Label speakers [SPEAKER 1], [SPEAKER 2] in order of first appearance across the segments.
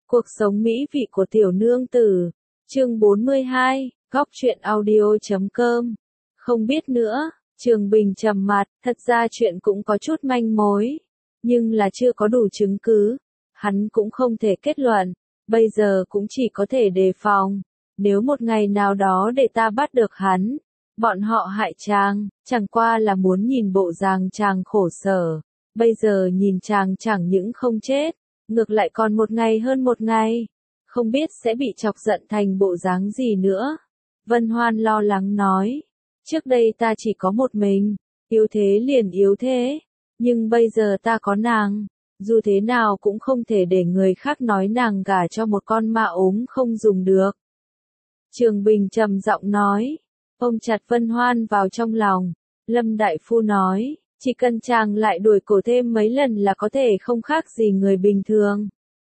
[SPEAKER 1] Cuộc sống mỹ vị của tiểu nương tử. Chương 42, góc truyện audio.com. Không biết nữa, Trường Bình trầm mặt, thật ra chuyện cũng có chút manh mối, nhưng là chưa có đủ chứng cứ. Hắn cũng không thể kết luận, bây giờ cũng chỉ có thể đề phòng. Nếu một ngày nào đó để ta bắt được hắn, bọn họ hại chàng, chẳng qua là muốn nhìn bộ dáng chàng khổ sở. Bây giờ nhìn chàng chẳng những không chết, ngược lại còn một ngày hơn một ngày, không biết sẽ bị chọc giận thành bộ dáng gì nữa. Vân Hoan lo lắng nói, trước đây ta chỉ có một mình, yếu thế liền yếu thế, nhưng bây giờ ta có nàng, dù thế nào cũng không thể để người khác nói nàng gả cho một con ma ốm không dùng được. Trường Bình trầm giọng nói, ôm chặt Vân Hoan vào trong lòng. Lâm Đại Phu nói, chỉ cần chàng lại đuổi cổ thêm mấy lần là có thể không khác gì người bình thường.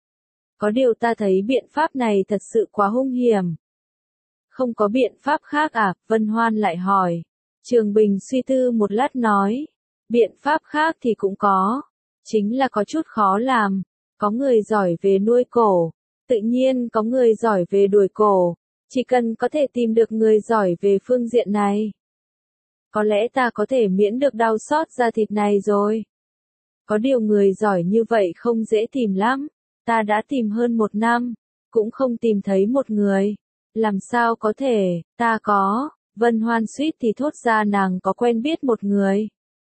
[SPEAKER 1] Có điều ta thấy biện pháp này thật sự quá hung hiểm. Không có biện pháp khác à? Vân Hoan lại hỏi. Trường Bình suy tư một lát nói, biện pháp khác thì cũng có, chính là có chút khó làm. Có người giỏi về nuôi cổ, tự nhiên có người giỏi về đuổi cổ, chỉ cần có thể tìm được người giỏi về phương diện này, có lẽ ta có thể miễn được đau xót da thịt này rồi. Có điều người giỏi như vậy không dễ tìm lắm, ta đã tìm hơn 1 năm, cũng không tìm thấy một người. Làm sao có thể, ta có, Vân Hoan suýt thì thốt ra nàng có quen biết một người.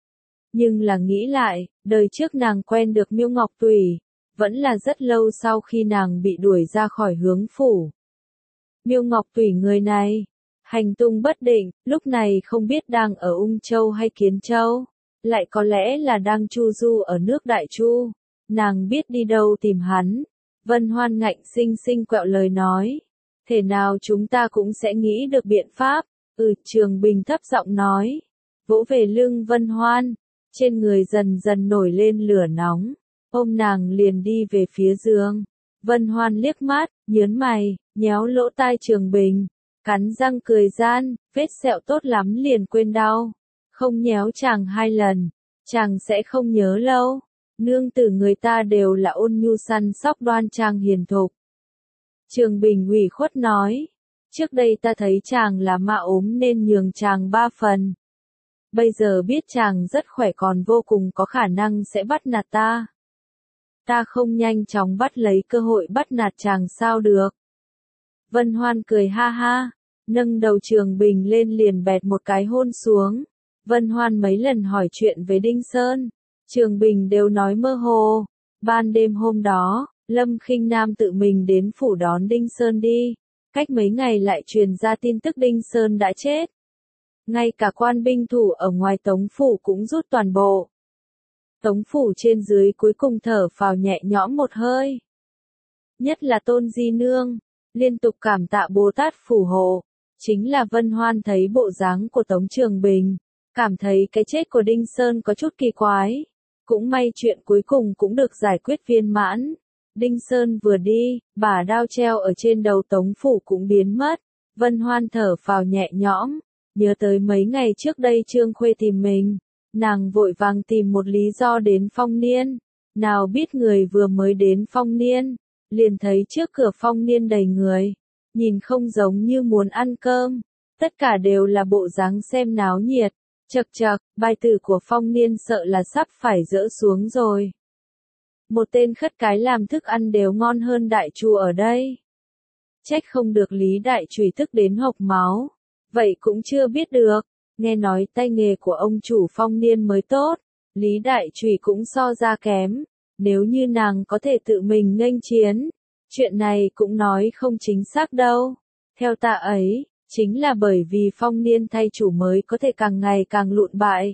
[SPEAKER 1] Nhưng là nghĩ lại, đời trước nàng quen được Miêu Ngọc Tùy, vẫn là rất lâu sau khi nàng bị đuổi ra khỏi Hướng phủ. Miêu Ngọc Tùy người này, hành tung bất định, lúc này không biết đang ở Ung Châu hay Kiến Châu, lại có lẽ là đang chu du ở nước Đại Chu. Nàng biết đi đâu tìm hắn. Vân Hoan ngạnh sinh sinh quẹo lời nói, thể nào chúng ta cũng sẽ nghĩ được biện pháp. Trường Bình thấp giọng nói, vỗ về lưng Vân Hoan, trên người dần dần nổi lên lửa nóng, ôm nàng liền đi về phía giường. Vân Hoan liếc mắt, nhớn mày, nhéo lỗ tai Trường Bình, cắn răng cười gian, vết sẹo tốt lắm liền quên đau. Không nhéo chàng 2 lần, chàng sẽ không nhớ lâu. Nương tử người ta đều là ôn nhu săn sóc đoan trang hiền thục. Trường Bình ủy khuất nói, trước đây ta thấy chàng là ma ốm nên nhường chàng 3 phần. Bây giờ biết chàng rất khỏe còn vô cùng có khả năng sẽ bắt nạt ta. Ta không nhanh chóng bắt lấy cơ hội bắt nạt chàng sao được. Vân Hoan cười ha ha, nâng đầu Trường Bình lên liền bẹt một cái hôn xuống. Vân Hoan mấy lần hỏi chuyện về Đinh Sơn, Trường Bình đều nói mơ hồ. Ban đêm hôm đó, Lâm Khinh Nam tự mình đến phủ đón Đinh Sơn đi. Cách mấy ngày lại truyền ra tin tức Đinh Sơn đã chết. Ngay cả quan binh thủ ở ngoài Tống phủ cũng rút toàn bộ. Tống phủ trên dưới cuối cùng thở phào nhẹ nhõm một hơi. Nhất là Tôn Di Nương, liên tục cảm tạ Bồ Tát phù hộ. Chính là Vân Hoan thấy bộ dáng của Tống Trường Bình, cảm thấy cái chết của Đinh Sơn có chút kỳ quái. Cũng may chuyện cuối cùng cũng được giải quyết viên mãn. Đinh Sơn vừa đi, bả đao treo ở trên đầu Tống phủ cũng biến mất. Vân Hoan thở phào nhẹ nhõm, nhớ tới mấy ngày trước đây Trương Khuê tìm mình. Nàng vội vàng tìm một lý do đến Phong Niên. Nào biết người vừa mới đến Phong Niên, liền thấy trước cửa Phong Niên đầy người. Nhìn không giống như muốn ăn cơm. Tất cả đều là bộ dáng xem náo nhiệt. Chậc chậc, bài tử của Phong Niên sợ là sắp phải dỡ xuống rồi. Một tên khất cái làm thức ăn đều ngon hơn đại chu ở đây. Trách không được Lý Đại Chủy tức đến hộc máu. Vậy cũng chưa biết được. Nghe nói tay nghề của ông chủ Phong Niên mới tốt, Lý Đại Chủy cũng so ra kém. Nếu như nàng có thể tự mình nghênh chiến, chuyện này cũng nói không chính xác đâu. Theo ta ấy, chính là bởi vì Phong Niên thay chủ mới có thể càng ngày càng lụn bại.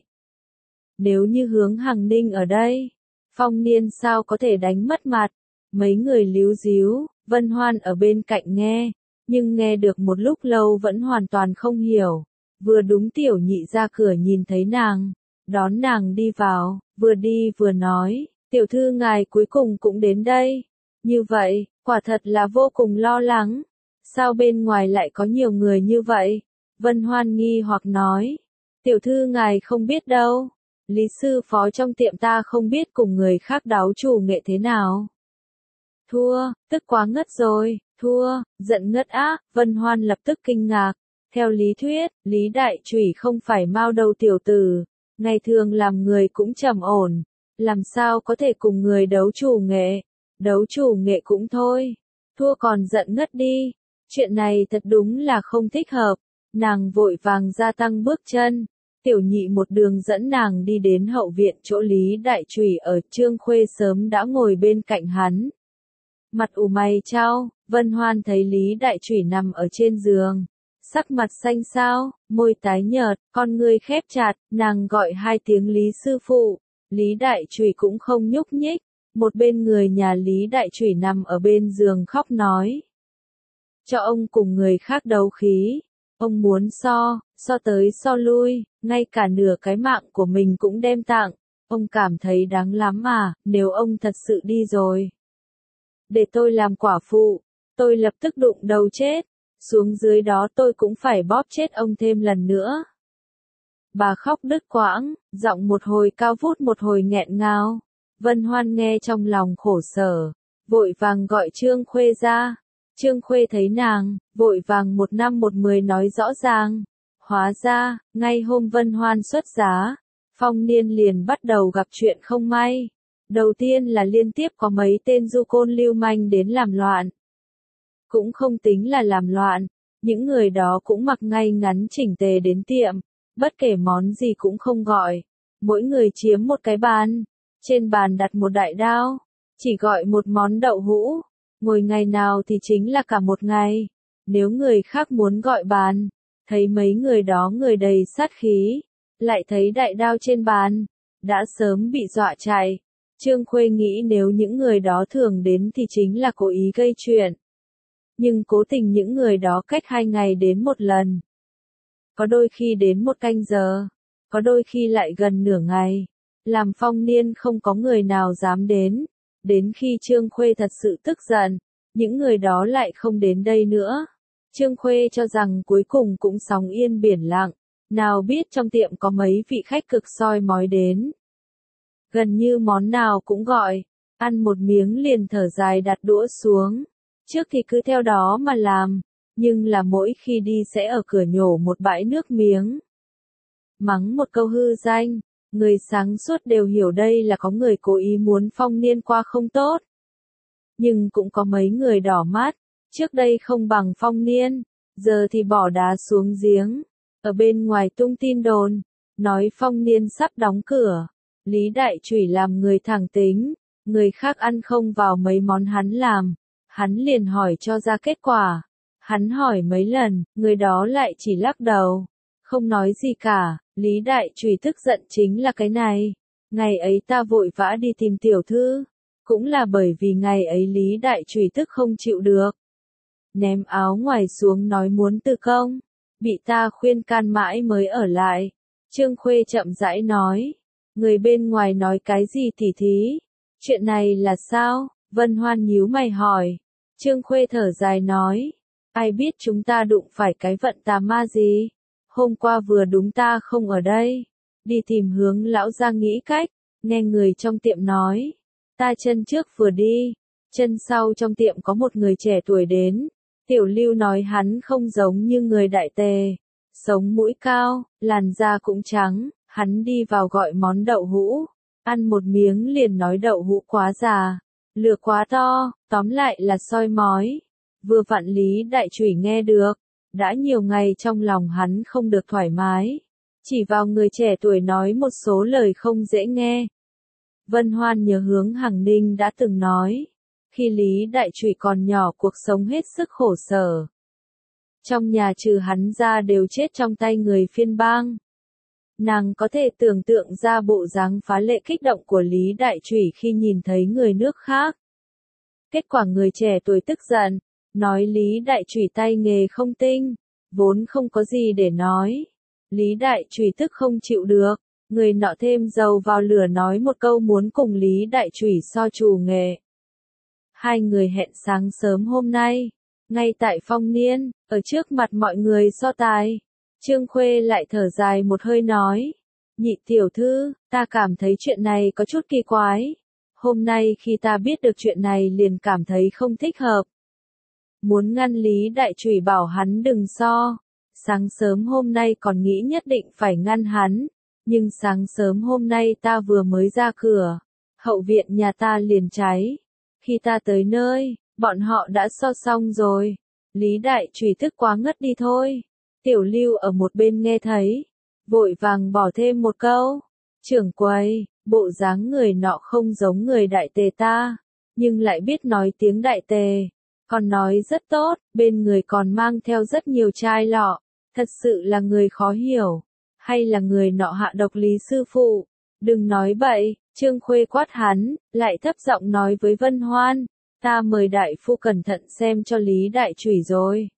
[SPEAKER 1] Nếu như Hướng Hằng Ninh ở đây, Phong Niên sao có thể đánh mất mặt. Mấy người líu díu, Vân Hoan ở bên cạnh nghe, nhưng nghe được một lúc lâu vẫn hoàn toàn không hiểu. Vừa đúng tiểu nhị ra cửa nhìn thấy nàng, đón nàng đi vào, vừa đi vừa nói, tiểu thư ngài cuối cùng cũng đến đây. Như vậy, quả thật là vô cùng lo lắng. Sao bên ngoài lại có nhiều người như vậy? Vân Hoan nghi hoặc nói, tiểu thư ngài không biết đâu. Lý sư phó trong tiệm ta không biết cùng người khác đáo chủ nghệ thế nào. Thua, tức quá ngất rồi, thua, giận ngất á, Vân Hoan lập tức kinh ngạc. Theo lý thuyết, Lý Đại Chủy không phải Mao đầu tiểu tử, ngày thường làm người cũng trầm ổn, làm sao có thể cùng người đấu chủ nghệ, đấu chủ nghệ cũng thôi, thua còn giận ngất đi, chuyện này thật đúng là không thích hợp, nàng vội vàng gia tăng bước chân, tiểu nhị một đường dẫn nàng đi đến hậu viện chỗ Lý Đại Chủy ở, Trương Khuê sớm đã ngồi bên cạnh hắn. Mặt ủ mày chau, Vân Hoan thấy Lý Đại Chủy nằm ở trên giường, sắc mặt xanh xao, môi tái nhợt, con ngươi khép chặt, nàng gọi hai tiếng Lý sư phụ, Lý Đại Chủy cũng không nhúc nhích, một bên người nhà Lý Đại Chủy nằm ở bên giường khóc nói. Cho ông cùng người khác đấu khí, ông muốn so tới so lui, ngay cả nửa cái mạng của mình cũng đem tặng, ông cảm thấy đáng lắm à, nếu ông thật sự đi rồi. Để tôi làm quả phụ, tôi lập tức đụng đầu chết, xuống dưới đó tôi cũng phải bóp chết ông thêm lần nữa. Bà khóc đứt quãng, giọng một hồi cao vút một hồi nghẹn ngào. Vân Hoan nghe trong lòng khổ sở, vội vàng gọi Trương Khuê ra. Trương Khuê thấy nàng, vội vàng 1 năm 1 10 nói rõ ràng. Hóa ra, ngay hôm Vân Hoan xuất giá, Phong Niên liền bắt đầu gặp chuyện không may. Đầu tiên là liên tiếp có mấy tên du côn lưu manh đến làm loạn. Cũng không tính là làm loạn, những người đó cũng mặc ngay ngắn chỉnh tề đến tiệm, bất kể món gì cũng không gọi. Mỗi người chiếm một cái bàn, trên bàn đặt một đại đao, chỉ gọi một món đậu hũ, ngồi ngày nào thì chính là cả một ngày. Nếu người khác muốn gọi bàn, thấy mấy người đó người đầy sát khí, lại thấy đại đao trên bàn, đã sớm bị dọa chạy. Trương Khuê nghĩ nếu những người đó thường đến thì chính là cố ý gây chuyện. Nhưng cố tình những người đó cách 2 ngày đến một lần. Có đôi khi đến 1 canh giờ, có đôi khi lại gần nửa ngày. Làm Phong Niên không có người nào dám đến. Đến khi Trương Khuê thật sự tức giận, những người đó lại không đến đây nữa. Trương Khuê cho rằng cuối cùng cũng sóng yên biển lặng, nào biết trong tiệm có mấy vị khách cực soi mói đến. Gần như món nào cũng gọi, ăn một miếng liền thở dài đặt đũa xuống. Trước thì cứ theo đó mà làm, nhưng là mỗi khi đi sẽ ở cửa nhổ một bãi nước miếng. Mắng một câu hư danh, người sáng suốt đều hiểu đây là có người cố ý muốn Phong Niên qua không tốt. Nhưng cũng có mấy người đỏ mắt, trước đây không bằng Phong Niên, giờ thì bỏ đá xuống giếng, ở bên ngoài tung tin đồn, nói Phong Niên sắp đóng cửa. Lý Đại Chủy làm người thẳng tính, người khác ăn không vào mấy món hắn làm, hắn liền hỏi cho ra kết quả. Hắn hỏi mấy lần, người đó lại chỉ lắc đầu, không nói gì cả. Lý Đại Chủy tức giận chính là cái này. Ngày ấy ta vội vã đi tìm tiểu thư, cũng là bởi vì ngày ấy Lý Đại Chủy tức không chịu được. Ném áo ngoài xuống nói muốn từ công, bị ta khuyên can mãi mới ở lại. Trương Khuê chậm rãi nói. Người bên ngoài nói cái gì tỉ thí? Chuyện này là sao? Vân Hoan nhíu mày hỏi. Trương Khuê thở dài nói. Ai biết chúng ta đụng phải cái vận tà ma gì? Hôm qua vừa đúng ta không ở đây. Đi tìm hướng lão ra nghĩ cách. Nghe người trong tiệm nói. Ta chân trước vừa đi. Chân sau trong tiệm có một người trẻ tuổi đến. Tiểu Lưu nói hắn không giống như người Đại Tề. Sống mũi cao, làn da cũng trắng. Hắn đi vào gọi món đậu hũ, ăn một miếng liền nói đậu hũ quá già, lửa quá to, tóm lại là soi mói. Vừa vặn Lý Đại Chủy nghe được, đã nhiều ngày trong lòng hắn không được thoải mái, chỉ vào người trẻ tuổi nói một số lời không dễ nghe. Vân Hoan nhớ hướng Hằng Ninh đã từng nói, khi Lý Đại Chủy còn nhỏ cuộc sống hết sức khổ sở. Trong nhà trừ hắn ra đều chết trong tay người phiên bang. Nàng có thể tưởng tượng ra bộ dáng phá lệ kích động của Lý Đại Chủy khi nhìn thấy người nước khác. Kết quả người trẻ tuổi tức giận, nói Lý Đại Chủy tay nghề không tinh, vốn không có gì để nói. Lý Đại Chủy tức không chịu được, người nọ thêm dầu vào lửa nói một câu muốn cùng Lý Đại Chủy so trù nghệ. Hai người hẹn sáng sớm hôm nay, ngay tại Phong Niên, ở trước mặt mọi người so tài. Trương Khuê lại thở dài một hơi nói, nhị tiểu thư, ta cảm thấy chuyện này có chút kỳ quái. Hôm nay khi ta biết được chuyện này liền cảm thấy không thích hợp. Muốn ngăn Lý Đại Trùy bảo hắn đừng so. Sáng sớm hôm nay còn nghĩ nhất định phải ngăn hắn. Nhưng sáng sớm hôm nay ta vừa mới ra cửa. Hậu viện nhà ta liền cháy. Khi ta tới nơi, bọn họ đã so xong rồi. Lý Đại Trùy tức quá ngất đi thôi. Tiểu Lưu ở một bên nghe thấy. Vội vàng bỏ thêm một câu. Trưởng quầy, bộ dáng người nọ không giống người đại tề ta. Nhưng lại biết nói tiếng đại tề. Còn nói rất tốt, bên người còn mang theo rất nhiều chai lọ. Thật sự là người khó hiểu. Hay là người nọ hạ độc Lý sư phụ. Đừng nói bậy, Trương Khuê quát hắn, lại thấp giọng nói với Vân Hoan. Ta mời đại phu cẩn thận xem cho Lý Đại Trùy rồi.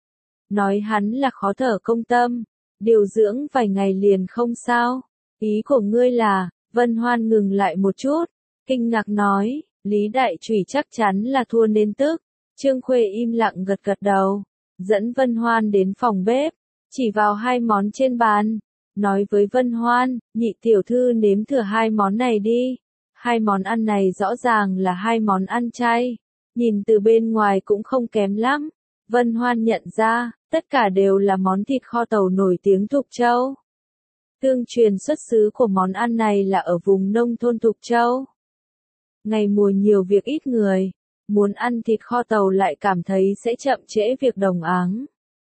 [SPEAKER 1] Nói hắn là khó thở công tâm. Điều dưỡng vài ngày liền không sao. Ý của ngươi là, Vân Hoan ngừng lại một chút. Kinh ngạc nói, Lý Đại Trùy chắc chắn là thua nên tức. Trương Khuê im lặng gật gật đầu. Dẫn Vân Hoan đến phòng bếp. Chỉ vào hai món trên bàn. Nói với Vân Hoan, nhị tiểu thư nếm thử hai món này đi. Hai món ăn này rõ ràng là hai món ăn chay. Nhìn từ bên ngoài cũng không kém lắm. Vân Hoan nhận ra, tất cả đều là món thịt kho tàu nổi tiếng Thục Châu. Tương truyền xuất xứ của món ăn này là ở vùng nông thôn Thục Châu. Ngày mùa nhiều việc ít người. Muốn ăn thịt kho tàu lại cảm thấy sẽ chậm trễ việc đồng áng.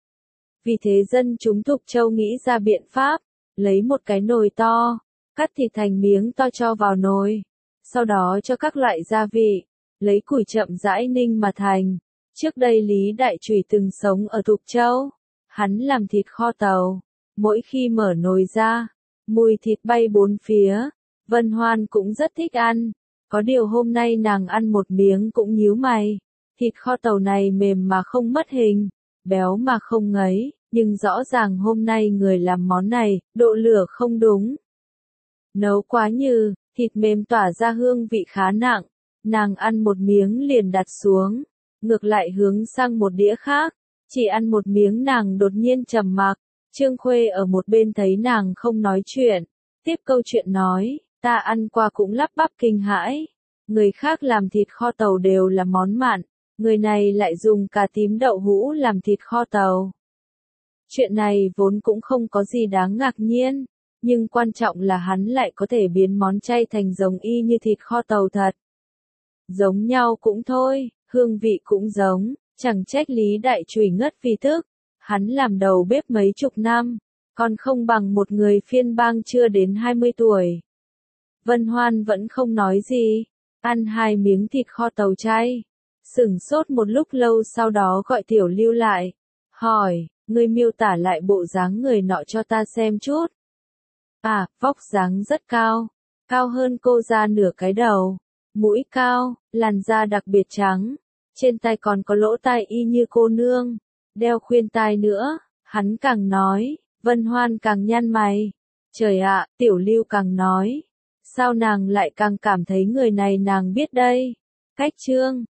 [SPEAKER 1] Vì thế dân chúng Thục Châu nghĩ ra biện pháp. Lấy một cái nồi to, cắt thịt thành miếng to cho vào nồi, sau đó cho các loại gia vị, lấy củi chậm rãi ninh mà thành. Trước đây Lý Đại Trùy từng sống ở Thục Châu, hắn làm thịt kho tàu, mỗi khi mở nồi ra, mùi thịt bay bốn phía, Vân Hoan cũng rất thích ăn, có điều hôm nay nàng ăn một miếng cũng nhíu mày, thịt kho tàu này mềm mà không mất hình, béo mà không ngấy. Nhưng rõ ràng hôm nay người làm món này, độ lửa không đúng. Nấu quá nhừ, thịt mềm tỏa ra hương vị khá nặng. Nàng ăn một miếng liền đặt xuống. Ngược lại hướng sang một đĩa khác. Chỉ ăn một miếng nàng đột nhiên trầm mặc. Trương Khuê ở một bên thấy nàng không nói chuyện. Tiếp câu chuyện nói, ta ăn qua cũng lắp bắp kinh hãi. Người khác làm thịt kho tàu đều là món mặn. Người này lại dùng cà tím đậu hũ làm thịt kho tàu. Chuyện này vốn cũng không có gì đáng ngạc nhiên, nhưng quan trọng là hắn lại có thể biến món chay thành giống y như thịt kho tàu thật. Giống nhau cũng thôi, hương vị cũng giống, chẳng trách Lý Đại Trùy ngất vì tức. Hắn làm đầu bếp mấy chục năm, còn không bằng một người phiên bang chưa đến 20 tuổi. Vân Hoan vẫn không nói gì, ăn hai miếng thịt kho tàu chay. Sửng sốt một lúc lâu sau đó gọi Tiểu Lưu lại, hỏi. Ngươi miêu tả lại bộ dáng người nọ cho ta xem chút. À, vóc dáng rất cao. Cao hơn cô ra nửa cái đầu. Mũi cao, làn da đặc biệt trắng. Trên tai còn có lỗ tai y như cô nương. Đeo khuyên tai nữa. Hắn càng nói, Vân Hoan càng nhăn mày. Trời ạ, Tiểu Lưu càng nói. Sao nàng lại càng cảm thấy người này nàng biết đây? Cách Trương,